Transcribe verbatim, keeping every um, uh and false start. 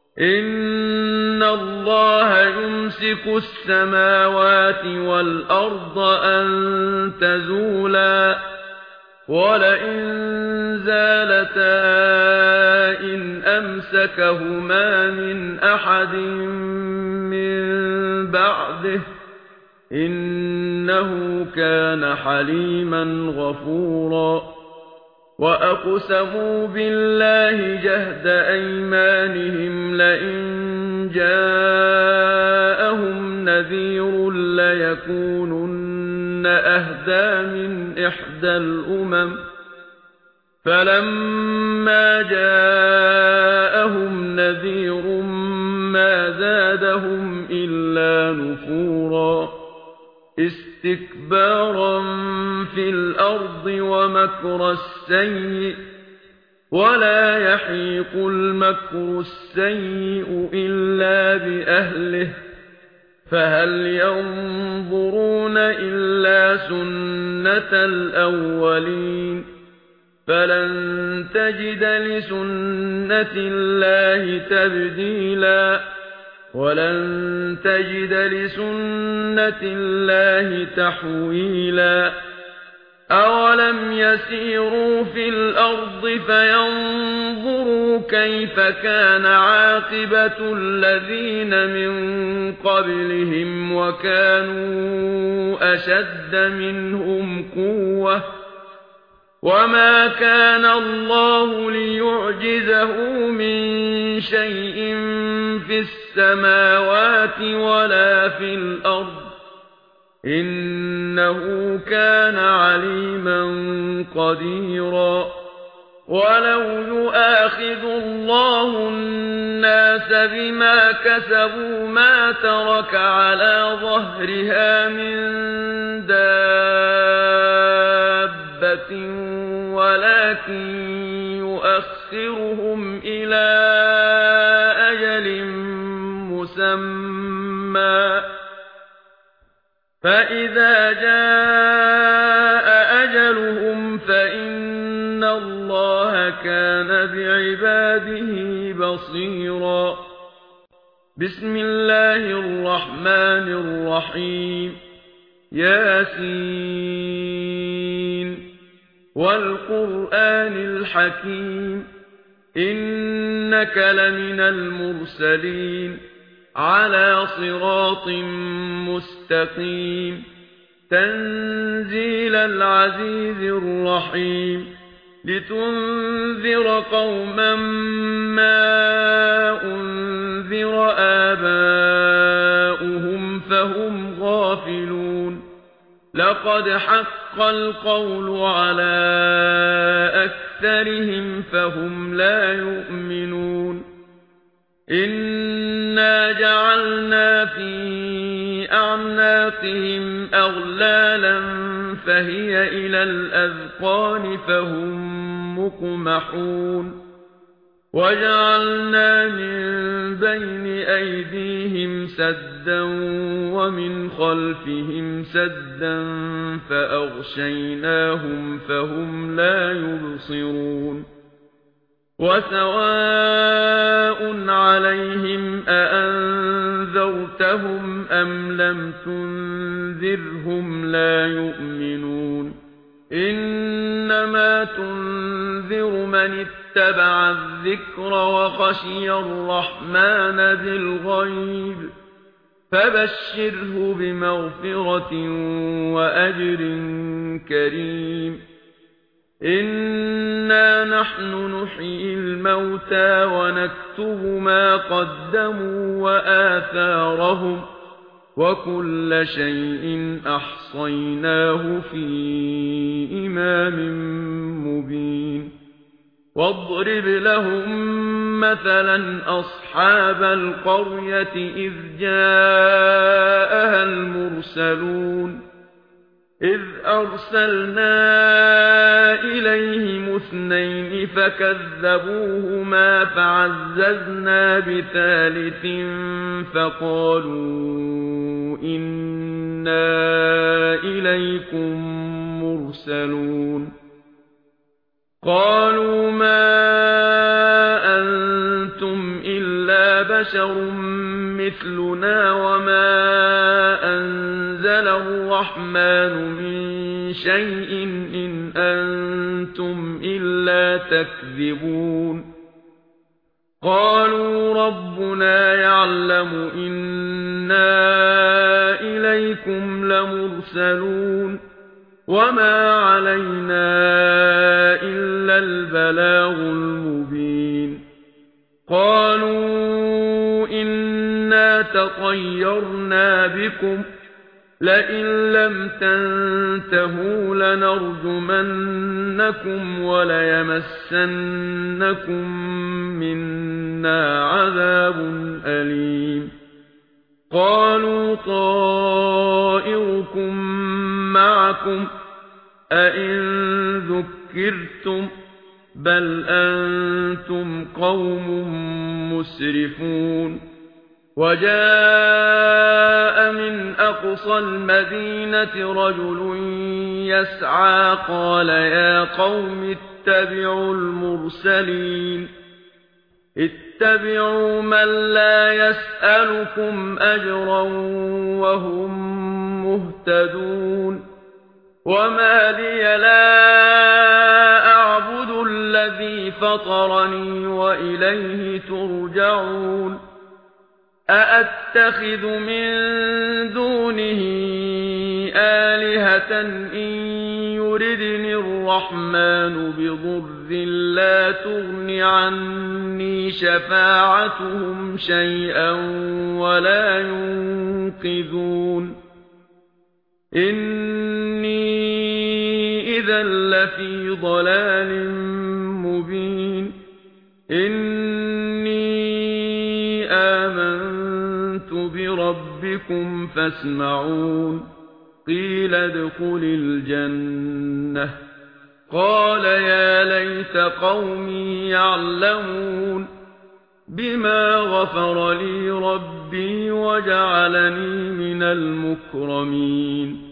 إن الله يمسك السماوات والأرض أن تزولا ولئن زالتا إن أمسكهما من أحد من بعده إنه كان حليما غفورا وأقسموا بالله جهد أيمانهم لئن جاءهم نذير ليكونن أهدى من إحدى الأمم فلما جاءهم نذير ما زادهم إلا نفورا استكبارا في الأرض ومكر السيء ولا يحيق المكر السيء إلا بأهله فهل ينظرون إلا سنة الأولين فلن تجد لسنة الله تبديلا ولن تجد لسنة الله تحويلا أولم يسيروا في الأرض فينظروا كيف كان عاقبة الذين من قبلهم وكانوا أشد منهم قوة وما كان الله ليعجزه من شيء في السماوات ولا في الأرض إنه كان عليما قديرا ولو يؤاخذ الله الناس بما كسبوا ما ترك على ظهرها من دابة ولكن يؤخرهم إلى أجل مسمى فإذا جاء أجلهم فإن الله كان بعباده بصيرا بسم الله الرحمن الرحيم ياسين والقرآن الحكيم إنك لمن المرسلين على صراط مستقيم تنزيل العزيز الرحيم لتنذر قوما ما أنذر آباؤهم فهم غافلون لقد حق القول على أكثرهم فهم لا يؤمنون إنا جعلنا في أعناقهم أغلالا فهي إلى الأذقان فهم مقمحون وجعلنا من بين أيديهم سدا ومن خلفهم سدا فأغشيناهم فهم لا يبصرون وسواء عليهم أأنذرتهم أم لم تنذرهم لا يؤمنون إنما تنذر من اتبع الذكر وخشي الرحمن بالغيب فبشره بمغفرة وأجر كريم إنا نحن نحيي الموتى ونكتب ما قدموا وآثارهم وكل شيء أحصيناه في إمام مبين واضرب لهم مثلا أصحاب القرية إذ جاءها المرسلون إذ أرسلنا إليهم اثنين فكذبوهما فعززنا بثالث فقالوا إنا إليكم مرسلون قالوا ما أنتم إلا إِلَّا بَشَرٌ مِثْلُنَا وَمَا أَنزَلَ الرَّحْمَنُ مِن شَيْءٍ إِنْ أَنتُمْ إِلَّا تَكْذِبُونَ قَالُوا رَبُّنَا يَعْلَمُ إِنَّا إِلَيْكُمْ لَمُرْسَلُونَ وَمَا عَلَيْنَا إِلَّا الْبَلَاغُ الْمُبِينُ قَالُوا إِنَّا تَطَيَّرْنَا بِكُمْ لَئِن لَّمْ تَنتَهُوا لَنَرْجُمَنَّكُمْ وَلَيَمَسَّنَّكُم مِّنَّا عَذَابٌ أَلِيمٌ قَالُوا طَائِرُكُم مَّعَكُمْ أَئِن ذُكِّرْتُم بَلْ أَنتُمْ قَوْمٌ مُّسْرِفُونَ وَجَاءَ مِنْ أَقْصَى الْمَدِينَةِ رَجُلٌ يَسْعَىٰ قَالَ يَا قَوْمِ اتَّبِعُوا الْمُرْسَلِينَ اتَّبِعُوا مَن لَّا يَسْأَلُكُمْ أَجْرًا وَهُم مُّهْتَدُونَ وَمَا لِيَ لَا أَعْبُدُ الَّذِي فَطَرَنِي وَإِلَيْهِ تُرْجَعُونَ أَأَتَّخِذُ مِن دُونِهِ آلِهَةً إِن يُرِدْنِ الرَّحْمَنُ بِضُرٍّ لَّا تُغْنِ عَنِّي شَفَاعَتُهُمْ شَيْئًا وَلَا يُنقِذُونِ إِنِّي إِذًا لَّفِي ضَلَالٍ مُّبِينٍ إِنِّي آمَنتُ بِرَبِّكُمْ فَاسْمَعُونِ قِيلَ ادْخُلِ الْجَنَّةَ قَالَ يَا لَيْتَ قَوْمِي يَعْلَمُونَ بِمَا غَفَرَ لِي رَبِّي وَجَعَلَنِي مِنَ الْمُكْرَمِينَ